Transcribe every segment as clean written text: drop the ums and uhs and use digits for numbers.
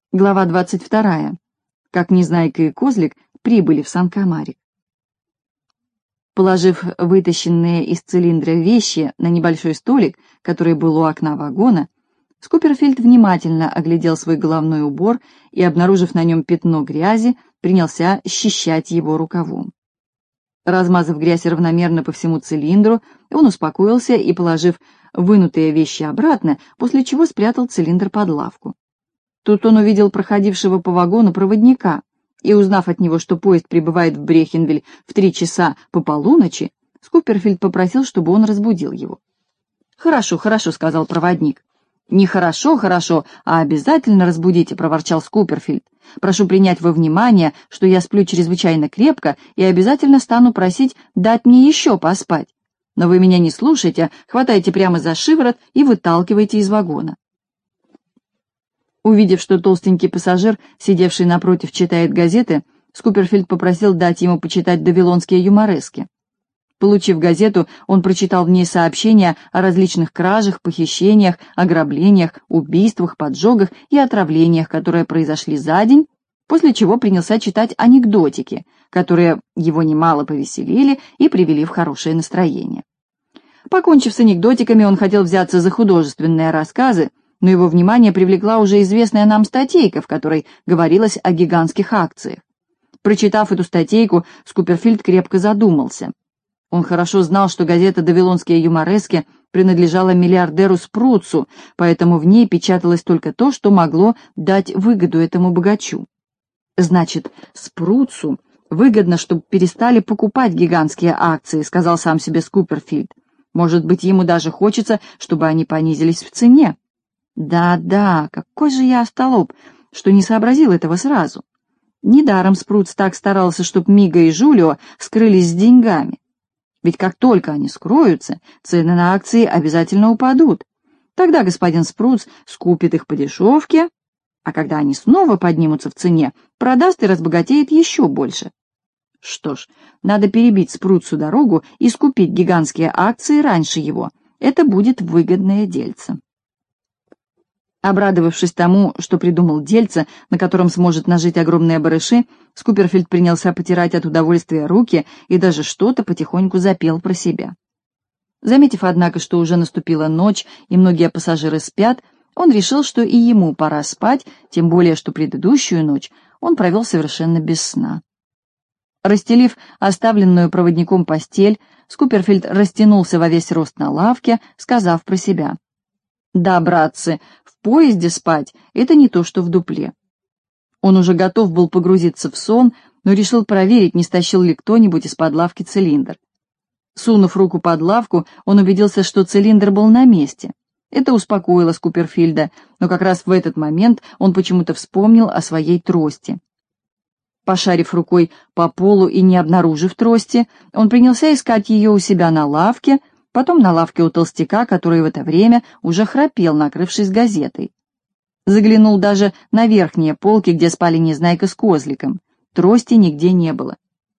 Глава 22. Как Незнайка и Козлик прибыли в Сан-Камарик. Положив вытащенные из цилиндра вещи на небольшой столик, который был у окна вагона, Скуперфильд внимательно оглядел свой головной убор и, обнаружив на нем пятно грязи, принялся счищать его рукавом. Размазав грязь равномерно по всему цилиндру, он успокоился и, положив вынутые вещи обратно, после чего спрятал цилиндр под лавку. Тут он увидел проходившего по вагону проводника, и, узнав от него, что поезд прибывает в Брехенвиль в 3 часа по полуночи, Скуперфильд попросил, чтобы он разбудил его. «Хорошо, хорошо», — сказал проводник. «Не хорошо, хорошо, а обязательно разбудите», — проворчал Скуперфильд. «Прошу принять во внимание, что я сплю чрезвычайно крепко и обязательно стану просить дать мне еще поспать. Но вы меня не слушаете, хватаете прямо за шиворот и выталкиваете из вагона». Увидев, что толстенький пассажир, сидевший напротив, читает газеты, Скуперфильд попросил дать ему почитать вавилонские юморески. Получив газету, он прочитал в ней сообщения о различных кражах, похищениях, ограблениях, убийствах, поджогах и отравлениях, которые произошли за день, после чего принялся читать анекдотики, которые его немало повеселили и привели в хорошее настроение. Покончив с анекдотиками, он хотел взяться за художественные рассказы, но его внимание привлекла уже известная нам статейка, в которой говорилось о гигантских акциях. Прочитав эту статейку, Скуперфильд крепко задумался. Он хорошо знал, что газета «Вавилонские юморески» принадлежала миллиардеру Спруцу, поэтому в ней печаталось только то, что могло дать выгоду этому богачу. «Значит, Спруцу выгодно, чтобы перестали покупать гигантские акции», — сказал сам себе Скуперфильд. «Может быть, ему даже хочется, чтобы они понизились в цене». Да, какой же я остолоп, что не сообразил этого сразу. Недаром Спруц так старался, чтобы Мига и Жулио скрылись с деньгами. Ведь как только они скроются, цены на акции обязательно упадут. Тогда господин Спруц скупит их по дешевке, а когда они снова поднимутся в цене, продаст и разбогатеет еще больше. Что ж, надо перебить Спруцу дорогу и скупить гигантские акции раньше его. Это будет выгодное дельце. Обрадовавшись тому, что придумал дельце, на котором сможет нажить огромные барыши, Скуперфильд принялся потирать от удовольствия руки и даже что-то потихоньку запел про себя. Заметив, однако, что уже наступила ночь и многие пассажиры спят, он решил, что и ему пора спать, тем более, что предыдущую ночь он провел совершенно без сна. Расстелив оставленную проводником постель, Скуперфильд растянулся во весь рост на лавке, сказав про себя: «Да, братцы, в поезде спать — это не то, что в дупле». Он уже готов был погрузиться в сон, но решил проверить, не стащил ли кто-нибудь из-под лавки цилиндр. Сунув руку под лавку, он убедился, что цилиндр был на месте. Это успокоило Скуперфильда, но как раз в этот момент он почему-то вспомнил о своей трости. Пошарив рукой по полу и не обнаружив трости, он принялся искать ее у себя на лавке, потом на лавке у толстяка, который в это время уже храпел, накрывшись газетой. Заглянул даже на верхние полки, где спали Незнайка с Козликом. Трости нигде не было.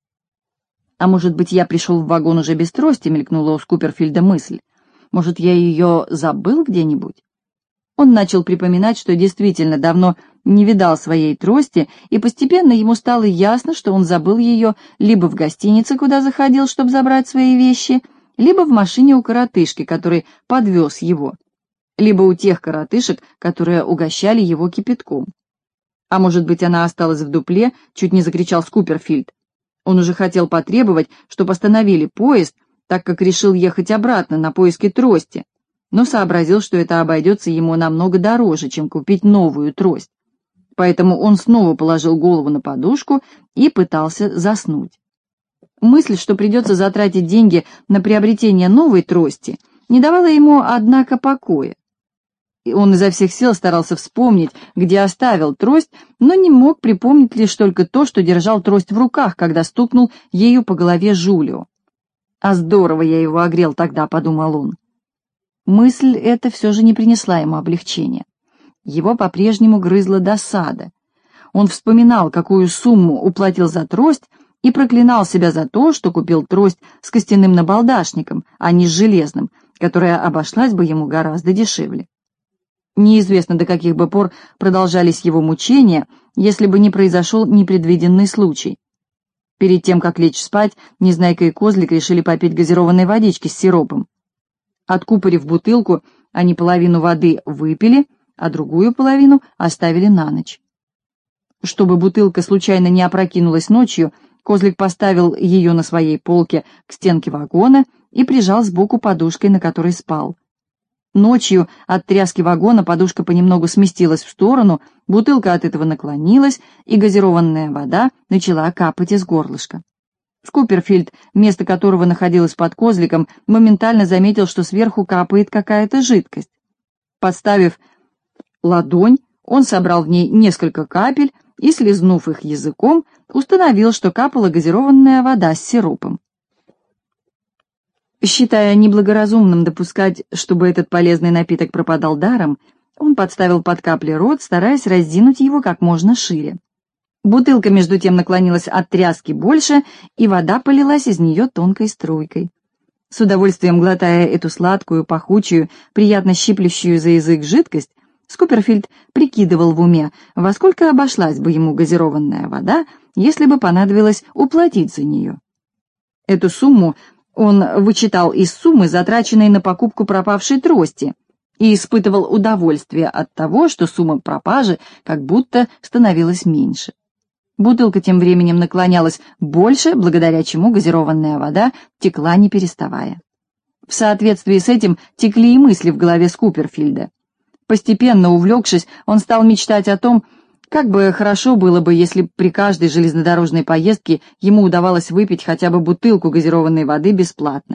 «А может быть, я пришел в вагон уже без трости?» — мелькнула у Скуперфильда мысль. «Может, я ее забыл где-нибудь?» Он начал припоминать, что действительно давно не видал своей трости, и постепенно ему стало ясно, что он забыл ее либо в гостинице, куда заходил, чтобы забрать свои вещи, либо в машине у коротышки, который подвез его, либо у тех коротышек, которые угощали его кипятком. А может быть, она осталась в дупле, чуть не закричал Скуперфильд. Он уже хотел потребовать, чтобы остановили поезд, так как решил ехать обратно на поиски трости, но сообразил, что это обойдется ему намного дороже, чем купить новую трость. Поэтому он снова положил голову на подушку и пытался заснуть. Мысль, что придется затратить деньги на приобретение новой трости, не давала ему, однако, покоя. И он изо всех сил старался вспомнить, где оставил трость, но не мог припомнить лишь только то, что держал трость в руках, когда стукнул ею по голове Жулио. «А здорово я его огрел тогда», — подумал он. Мысль эта все же не принесла ему облегчения. Его по-прежнему грызла досада. Он вспоминал, какую сумму уплатил за трость, и проклинал себя за то, что купил трость с костяным набалдашником, а не с железным, которая обошлась бы ему гораздо дешевле. Неизвестно, до каких бы пор продолжались его мучения, если бы не произошел непредвиденный случай. Перед тем, как лечь спать, Незнайка и Козлик решили попить газированной водички с сиропом. Откупорив бутылку, они половину воды выпили, а другую половину оставили на ночь. Чтобы бутылка случайно не опрокинулась ночью, Козлик поставил ее на своей полке к стенке вагона и прижал сбоку подушкой, на которой спал. Ночью от тряски вагона подушка понемногу сместилась в сторону, бутылка от этого наклонилась, и газированная вода начала капать из горлышка. Скуперфильд, место которого находилось под Козликом, моментально заметил, что сверху капает какая-то жидкость. Подставив ладонь, он собрал в ней несколько капель и, слизнув их языком, установил, что капала газированная вода с сиропом. Считая неблагоразумным допускать, чтобы этот полезный напиток пропадал даром, он подставил под капли рот, стараясь раздвинуть его как можно шире. Бутылка, между тем, наклонилась от тряски больше, и вода полилась из нее тонкой струйкой. С удовольствием глотая эту сладкую, пахучую, приятно щиплющую за язык жидкость, Скуперфильд прикидывал в уме, во сколько обошлась бы ему газированная вода, если бы понадобилось уплатить за нее. Эту сумму он вычитал из суммы, затраченной на покупку пропавшей трости, и испытывал удовольствие от того, что сумма пропажи как будто становилась меньше. Бутылка тем временем наклонялась больше, благодаря чему газированная вода текла не переставая. В соответствии с этим текли и мысли в голове Скуперфильда. Постепенно увлекшись, он стал мечтать о том, как бы хорошо было бы, если при каждой железнодорожной поездке ему удавалось выпить хотя бы бутылку газированной воды бесплатно.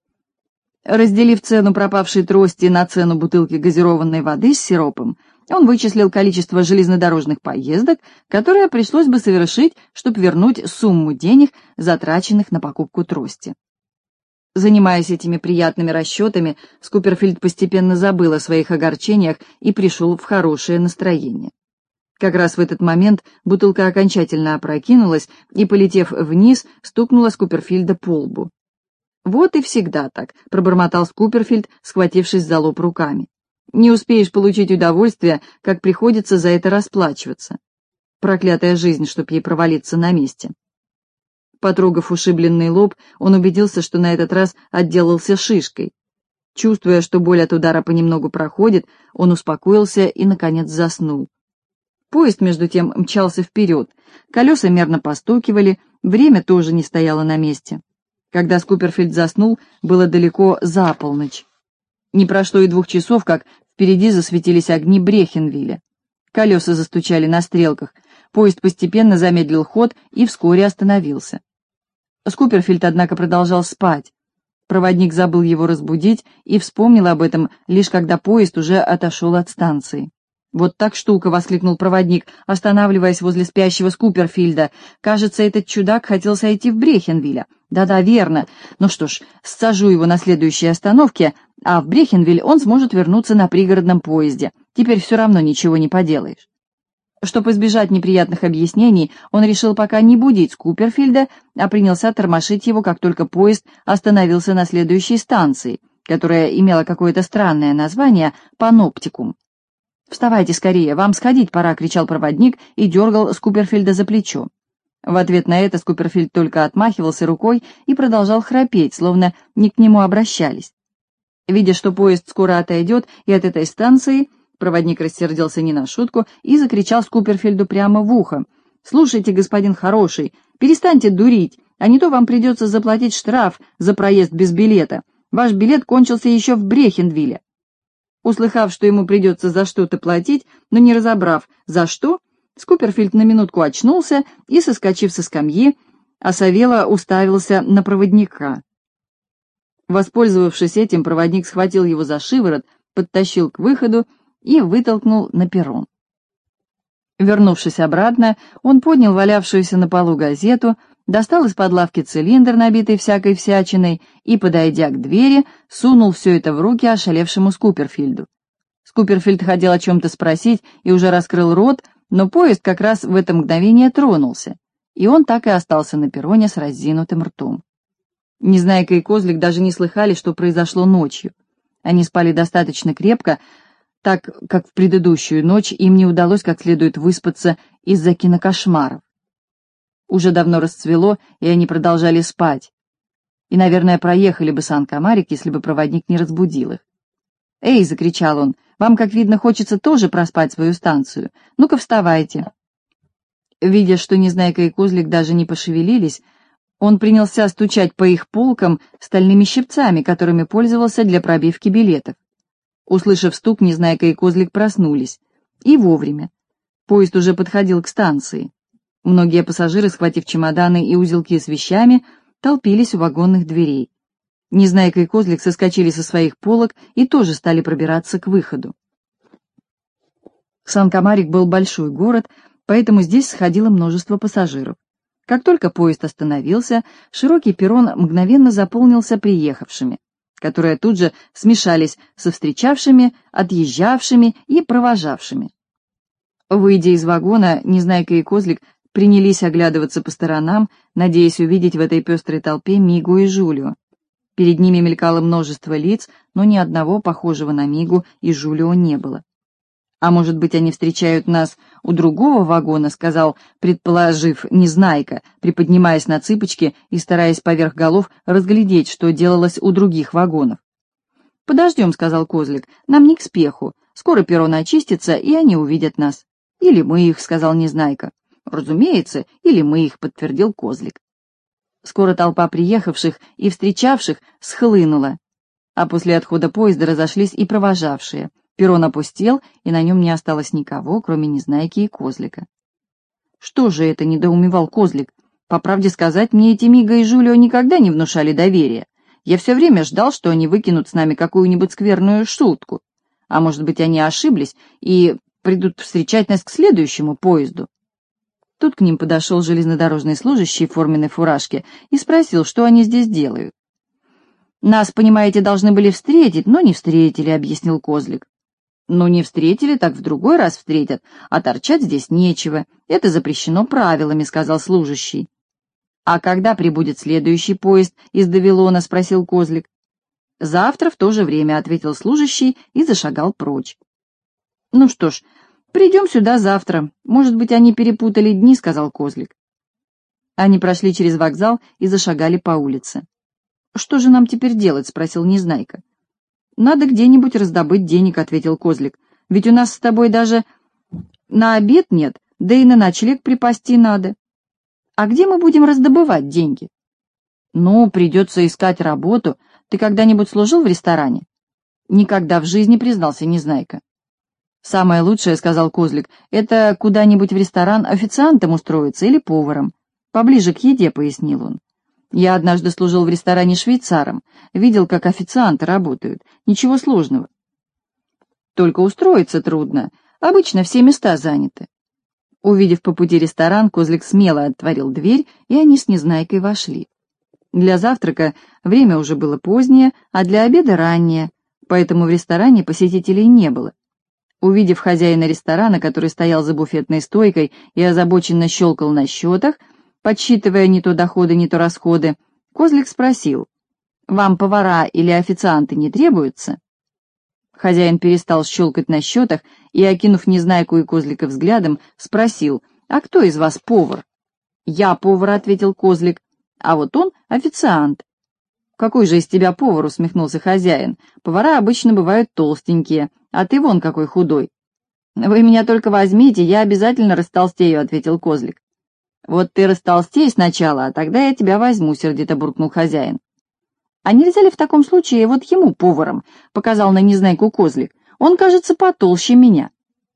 Разделив цену пропавшей трости на цену бутылки газированной воды с сиропом, он вычислил количество железнодорожных поездок, которые пришлось бы совершить, чтобы вернуть сумму денег, затраченных на покупку трости. Занимаясь этими приятными расчетами, Скуперфильд постепенно забыл о своих огорчениях и пришел в хорошее настроение. Как раз в этот момент бутылка окончательно опрокинулась и, полетев вниз, стукнула Скуперфильда по лбу. «Вот и всегда так», — пробормотал Скуперфильд, схватившись за лоб руками. «Не успеешь получить удовольствие, как приходится за это расплачиваться. Проклятая жизнь, чтоб ей провалиться на месте». Потрогав ушибленный лоб, он убедился, что на этот раз отделался шишкой. Чувствуя, что боль от удара понемногу проходит, он успокоился и, наконец, заснул. Поезд, между тем, мчался вперед, колеса мерно постукивали, время тоже не стояло на месте. Когда Скуперфильд заснул, было далеко за полночь. Не прошло и 2 часов, как впереди засветились огни Брехенвилля. Колеса застучали на стрелках, поезд постепенно замедлил ход и вскоре остановился. Скуперфильд, однако, продолжал спать. Проводник забыл его разбудить и вспомнил об этом, лишь когда поезд уже отошел от станции. «Вот так штука!» — воскликнул проводник, останавливаясь возле спящего Скуперфильда. «Кажется, этот чудак хотел сойти в Брехенвилля. Да-да, верно. Ну что ж, сажу его на следующей остановке, а в Брехенвиль он сможет вернуться на пригородном поезде. Теперь все равно ничего не поделаешь». Чтобы избежать неприятных объяснений, он решил пока не будить Скуперфильда, а принялся тормошить его, как только поезд остановился на следующей станции, которая имела какое-то странное название «Паноптикум». «Вставайте скорее, вам сходить пора», — кричал проводник и дергал Скуперфильда за плечо. В ответ на это Скуперфильд только отмахивался рукой и продолжал храпеть, словно не к нему обращались. Видя, что поезд скоро отойдет и от этой станции, проводник рассердился не на шутку и закричал Скуперфильду прямо в ухо: «Слушайте, господин хороший, перестаньте дурить, а не то вам придется заплатить штраф за проезд без билета. Ваш билет кончился еще в Брехенвилле». Услыхав, что ему придется за что-то платить, но не разобрав, за что, Скуперфильд на минутку очнулся и, соскочив со скамьи, осовело уставился на проводника. Воспользовавшись этим, проводник схватил его за шиворот, подтащил к выходу и вытолкнул на перрон. Вернувшись обратно, он поднял валявшуюся на полу газету, достал из-под лавки цилиндр, набитый всякой всячиной, и, подойдя к двери, сунул все это в руки ошалевшему Скуперфильду. Скуперфильд хотел о чем-то спросить и уже раскрыл рот, но поезд как раз в это мгновение тронулся, и он так и остался на перроне с разинутым ртом. Незнайка и Козлик даже не слыхали, что произошло ночью. Они спали достаточно крепко, так как в предыдущую ночь им не удалось как следует выспаться из-за кинокошмаров. Уже давно расцвело, и они продолжали спать. И, наверное, проехали бы Сан-Камарик, если бы проводник не разбудил их. «Эй!» — закричал он. «Вам, как видно, хочется тоже проспать свою станцию. Ну-ка, вставайте!» Видя, что Незнайка и Козлик даже не пошевелились, он принялся стучать по их полкам стальными щипцами, которыми пользовался для пробивки билетов. Услышав стук, Незнайка и Козлик проснулись. И вовремя. Поезд уже подходил к станции. Многие пассажиры, схватив чемоданы и узелки с вещами, толпились у вагонных дверей. Незнайка и Козлик соскочили со своих полок и тоже стали пробираться к выходу. Сан-Камарик был большой город, поэтому здесь сходило множество пассажиров. Как только поезд остановился, широкий перрон мгновенно заполнился приехавшими, которые тут же смешались со встречавшими, отъезжавшими и провожавшими. Выйдя из вагона, Незнайка и Козлик принялись оглядываться по сторонам, надеясь увидеть в этой пестрой толпе Мигу и Жулио. Перед ними мелькало множество лиц, но ни одного похожего на Мигу и Жулио не было. «А может быть, они встречают нас у другого вагона», — сказал, предположив Незнайка, приподнимаясь на цыпочки и стараясь поверх голов разглядеть, что делалось у других вагонов. «Подождем», — сказал Козлик, — «нам не к спеху. Скоро перрон очистится, и они увидят нас». «Или мы их», — сказал Незнайка. «Разумеется, или мы их», — подтвердил Козлик. Скоро толпа приехавших и встречавших схлынула, а после отхода поезда разошлись и провожавшие. Перрон опустел, и на нем не осталось никого, кроме Незнайки и Козлика. «Что же это?» — недоумевал Козлик. «По правде сказать, мне эти Мига и Жулио никогда не внушали доверия. Я все время ждал, что они выкинут с нами какую-нибудь скверную шутку. А может быть, они ошиблись и придут встречать нас к следующему поезду». Тут к ним подошел железнодорожный служащий в форменной фуражке и спросил, что они здесь делают. «Нас, понимаете, должны были встретить, но не встретили», — объяснил Козлик. «Ну, не встретили, так в другой раз встретят, а торчать здесь нечего. Это запрещено правилами», — сказал служащий. «А когда прибудет следующий поезд из Давилона?» — спросил Козлик. «Завтра в то же время», — ответил служащий и зашагал прочь. «Ну что ж, придем сюда завтра. Может быть, они перепутали дни», — сказал Козлик. Они прошли через вокзал и зашагали по улице. «Что же нам теперь делать?» — спросил Незнайка. «Надо где-нибудь раздобыть денег», — ответил Козлик. «Ведь у нас с тобой даже на обед нет, да и на ночлег припасти надо. А где мы будем раздобывать деньги?» «Ну, придется искать работу. Ты когда-нибудь служил в ресторане?» «Никогда в жизни», — признался Незнайка. «Самое лучшее, — сказал Козлик, — это куда-нибудь в ресторан официантом устроиться или поваром. Поближе к еде», — пояснил он. «Я однажды служил в ресторане швейцаром, видел, как официанты работают. Ничего сложного. Только устроиться трудно. Обычно все места заняты». Увидев по пути ресторан, Козлик смело отворил дверь, и они с Незнайкой вошли. Для завтрака время уже было позднее, а для обеда раннее, поэтому в ресторане посетителей не было. Увидев хозяина ресторана, который стоял за буфетной стойкой и озабоченно щелкал на счетах, подсчитывая не то доходы, не то расходы, Козлик спросил: «Вам повара или официанты не требуются?» Хозяин перестал щелкать на счетах и, окинув Незнайку и Козлика взглядом, спросил: «А кто из вас повар?» «Я повар», — ответил Козлик, — «а вот он официант». «Какой же из тебя повар?» — усмехнулся хозяин. «Повара обычно бывают толстенькие, а ты вон какой худой». «Вы меня только возьмите, я обязательно растолстею», — ответил Козлик. «Вот ты растолстей сначала, а тогда я тебя возьму», — сердито буркнул хозяин. «А нельзя ли в таком случае вот ему поваром?» — показал на Незнайку Козлик. «Он, кажется, потолще меня».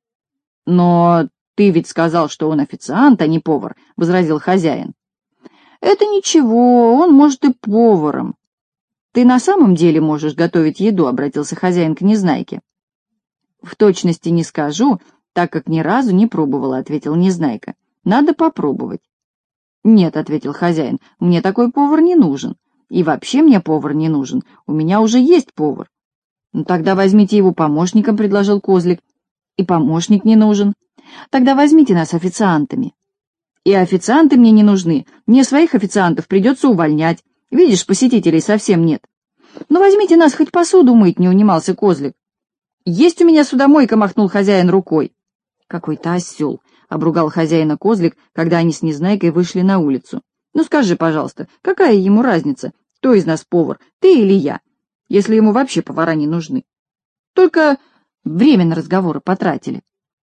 «Но ты ведь сказал, что он официант, а не повар», — возразил хозяин. «Это ничего, он может и поваром». «Ты на самом деле можешь готовить еду?» — обратился хозяин к Незнайке. «В точности не скажу, так как ни разу не пробовала», — ответил Незнайка. «Надо попробовать». «Нет», — ответил хозяин, — «мне такой повар не нужен. И вообще мне повар не нужен, у меня уже есть повар». «Ну тогда возьмите его помощником», — предложил Козлик. «И помощник не нужен». «Тогда возьмите нас официантами». «И официанты мне не нужны, мне своих официантов придется увольнять. Видишь, посетителей совсем нет». «Ну возьмите нас хоть посуду мыть», — не унимался Козлик. «Есть у меня судомойка», — махнул хозяин рукой. «Какой-то осел», — обругал хозяина Козлик, когда они с Незнайкой вышли на улицу. «Ну скажи, пожалуйста, какая ему разница, кто из нас повар, ты или я, если ему вообще повара не нужны? Только время на разговоры потратили».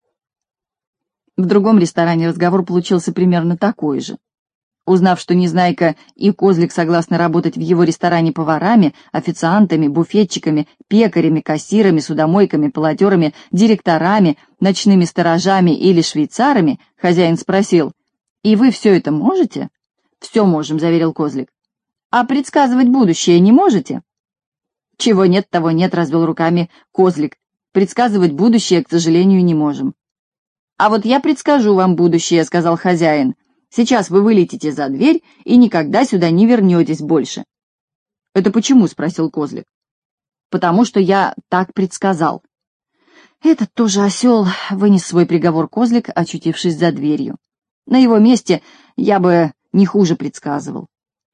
В другом ресторане разговор получился примерно такой же. Узнав, что Незнайка и Козлик согласны работать в его ресторане поварами, официантами, буфетчиками, пекарями, кассирами, судомойками, полотерами, директорами, ночными сторожами или швейцарами, хозяин спросил: «И вы все это можете?» «Все можем», — заверил Козлик. «А предсказывать будущее не можете?» «Чего нет, того нет», — развел руками Козлик. «Предсказывать будущее, к сожалению, не можем». «А вот я предскажу вам будущее», — сказал хозяин. «Сейчас вы вылетите за дверь и никогда сюда не вернетесь больше». «Это почему?» — спросил Козлик. «Потому что я так предсказал». «Этот тоже осел», — вынес свой приговор Козлик, очутившись за дверью. «На его месте я бы не хуже предсказывал».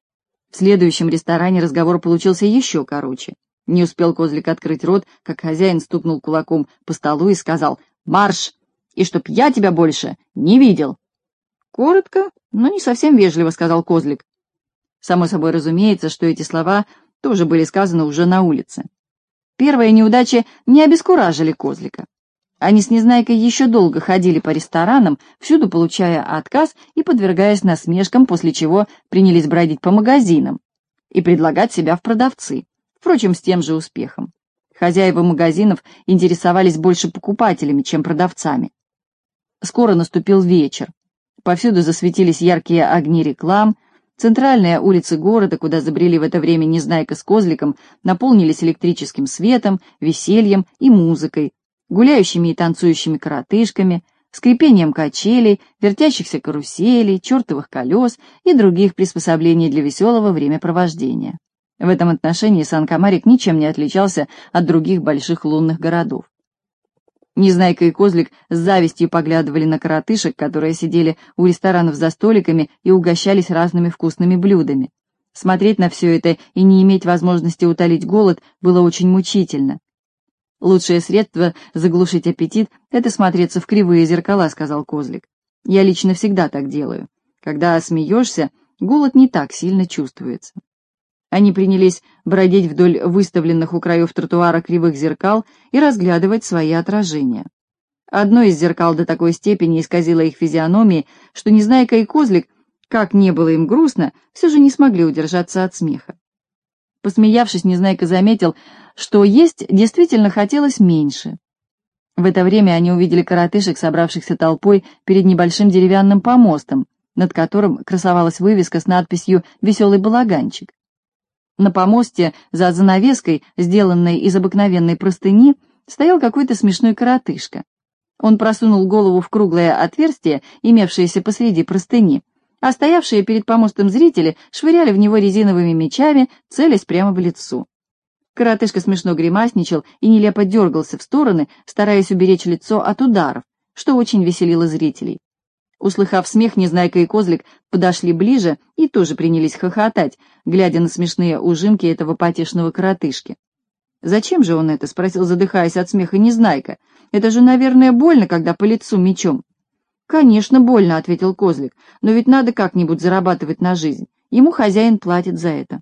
В следующем ресторане разговор получился еще короче. Не успел Козлик открыть рот, как хозяин стукнул кулаком по столу и сказал: «Марш! И чтоб я тебя больше не видел». «Коротко, но не совсем вежливо», — сказал Козлик. Само собой разумеется, что эти слова тоже были сказаны уже на улице. Первые неудачи не обескуражили Козлика. Они с Незнайкой еще долго ходили по ресторанам, всюду получая отказ и подвергаясь насмешкам, после чего принялись бродить по магазинам и предлагать себя в продавцы, впрочем, с тем же успехом. Хозяева магазинов интересовались больше покупателями, чем продавцами. Скоро наступил вечер. Повсюду засветились яркие огни реклам, центральные улицы города, куда забрели в это время Незнайка с Козликом, наполнились электрическим светом, весельем и музыкой, гуляющими и танцующими коротышками, скрипением качелей, вертящихся каруселей, чертовых колес и других приспособлений для веселого времяпровождения. В этом отношении Сан-Камарик ничем не отличался от других больших лунных городов. Незнайка и Козлик с завистью поглядывали на коротышек, которые сидели у ресторанов за столиками и угощались разными вкусными блюдами. Смотреть на все это и не иметь возможности утолить голод было очень мучительно. «Лучшее средство заглушить аппетит — это смотреться в кривые зеркала», — сказал Козлик. «Я лично всегда так делаю. Когда смеешься, голод не так сильно чувствуется». Они принялись бродить вдоль выставленных у краев тротуара кривых зеркал и разглядывать свои отражения. Одно из зеркал до такой степени исказило их физиономии, что Незнайка и Козлик, как не было им грустно, все же не смогли удержаться от смеха. Посмеявшись, Незнайка заметил, что есть действительно хотелось меньше. В это время они увидели коротышек, собравшихся толпой перед небольшим деревянным помостом, над которым красовалась вывеска с надписью «Веселый балаганчик». На помосте за занавеской, сделанной из обыкновенной простыни, стоял какой-то смешной коротышка. Он просунул голову в круглое отверстие, имевшееся посреди простыни, а стоявшие перед помостом зрители швыряли в него резиновыми мячами, целясь прямо в лицо. Коротышка смешно гримасничал и нелепо дергался в стороны, стараясь уберечь лицо от ударов, что очень веселило зрителей. Услыхав смех, Незнайка и Козлик подошли ближе и тоже принялись хохотать, глядя на смешные ужимки этого потешного коротышки. «Зачем же он это?» — спросил, задыхаясь от смеха, Незнайка. «Это же, наверное, больно, когда по лицу мечом». «Конечно, больно», — ответил Козлик, «но ведь надо как-нибудь зарабатывать на жизнь. Ему хозяин платит за это».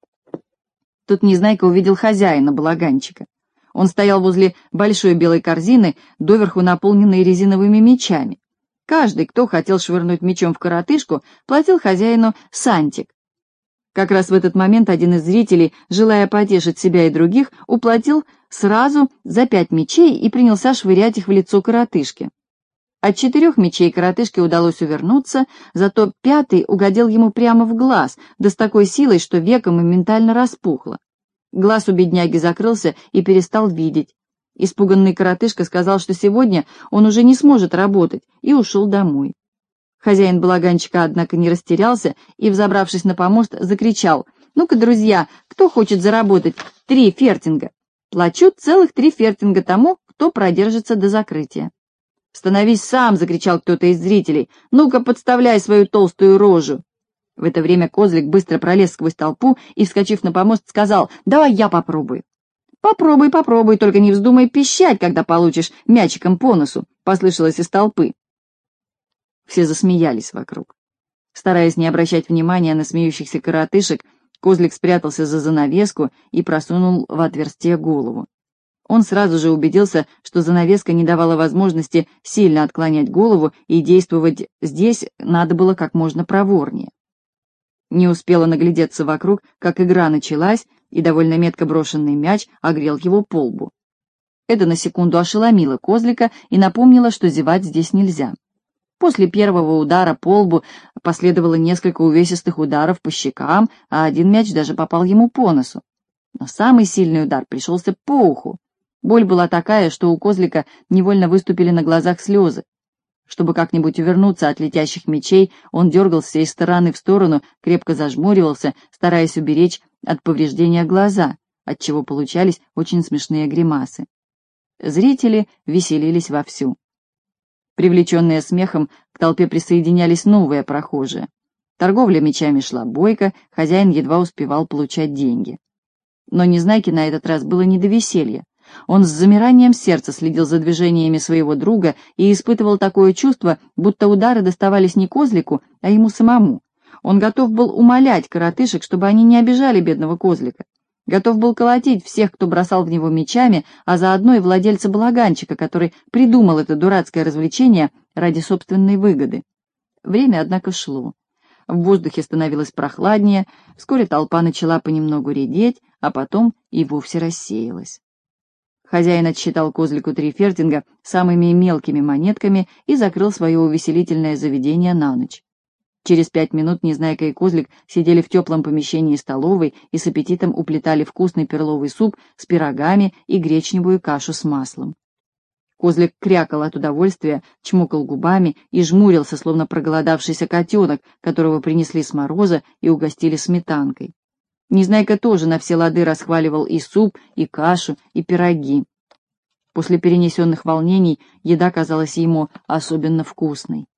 Тут Незнайка увидел хозяина балаганчика. Он стоял возле большой белой корзины, доверху наполненной резиновыми мечами. Каждый, кто хотел швырнуть мечом в коротышку, платил хозяину сантик. Как раз в этот момент один из зрителей, желая потешить себя и других, уплатил сразу за 5 мечей и принялся швырять их в лицо коротышки. От 4 мечей коротышке удалось увернуться, зато 5-й угодил ему прямо в глаз, да с такой силой, что веко моментально распухло. Глаз у бедняги закрылся и перестал видеть. Испуганный коротышка сказал, что сегодня он уже не сможет работать, и ушел домой. Хозяин балаганчика, однако, не растерялся и, взобравшись на помост, закричал: «Ну-ка, друзья, кто хочет заработать 3 фертинга? Плачу целых 3 фертинга тому, кто продержится до закрытия». «Становись сам!» — закричал кто-то из зрителей. «Ну-ка, подставляй свою толстую рожу!» В это время Козлик быстро пролез сквозь толпу и, вскочив на помост, сказал: «Давай я попробую». «Попробуй, попробуй, только не вздумай пищать, когда получишь мячиком по носу», — послышалось из толпы. Все засмеялись вокруг. Стараясь не обращать внимания на смеющихся коротышек, козлик спрятался за занавеску и просунул в отверстие голову. Он сразу же убедился, что занавеска не давала возможности сильно отклонять голову, и действовать здесь надо было как можно проворнее. Не успела наглядеться вокруг, как игра началась, и довольно метко брошенный мяч огрел его по лбу. Это на секунду ошеломило козлика и напомнило, что зевать здесь нельзя. После первого удара по лбу последовало несколько увесистых ударов по щекам, а один мяч даже попал ему по носу. Но самый сильный удар пришелся по уху. Боль была такая, что у козлика невольно выступили на глазах слезы. Чтобы как-нибудь увернуться от летящих мячей, он дергался из стороны в сторону, крепко зажмуривался, стараясь уберечь от повреждения глаза, отчего получались очень смешные гримасы. Зрители веселились вовсю. Привлеченные смехом, к толпе присоединялись новые прохожие. Торговля мячами шла бойко, хозяин едва успевал получать деньги. Но Незнайке на этот раз было не до веселья. Он с замиранием сердца следил за движениями своего друга и испытывал такое чувство, будто удары доставались не козлику, а ему самому. Он готов был умолять коротышек, чтобы они не обижали бедного козлика. Готов был колотить всех, кто бросал в него мячами, а заодно и владельца балаганчика, который придумал это дурацкое развлечение ради собственной выгоды. Время, однако, шло. В воздухе становилось прохладнее, вскоре толпа начала понемногу редеть, а потом и вовсе рассеялась. Хозяин отсчитал козлику 3 фертинга самыми мелкими монетками и закрыл свое увеселительное заведение на ночь. Через 5 минут Незнайка и козлик сидели в теплом помещении столовой и с аппетитом уплетали вкусный перловый суп с пирогами и гречневую кашу с маслом. Козлик крякал от удовольствия, чмокал губами и жмурился, словно проголодавшийся котенок, которого принесли с мороза и угостили сметанкой. Незнайка тоже на все лады расхваливал и суп, и кашу, и пироги. После перенесенных волнений еда казалась ему особенно вкусной.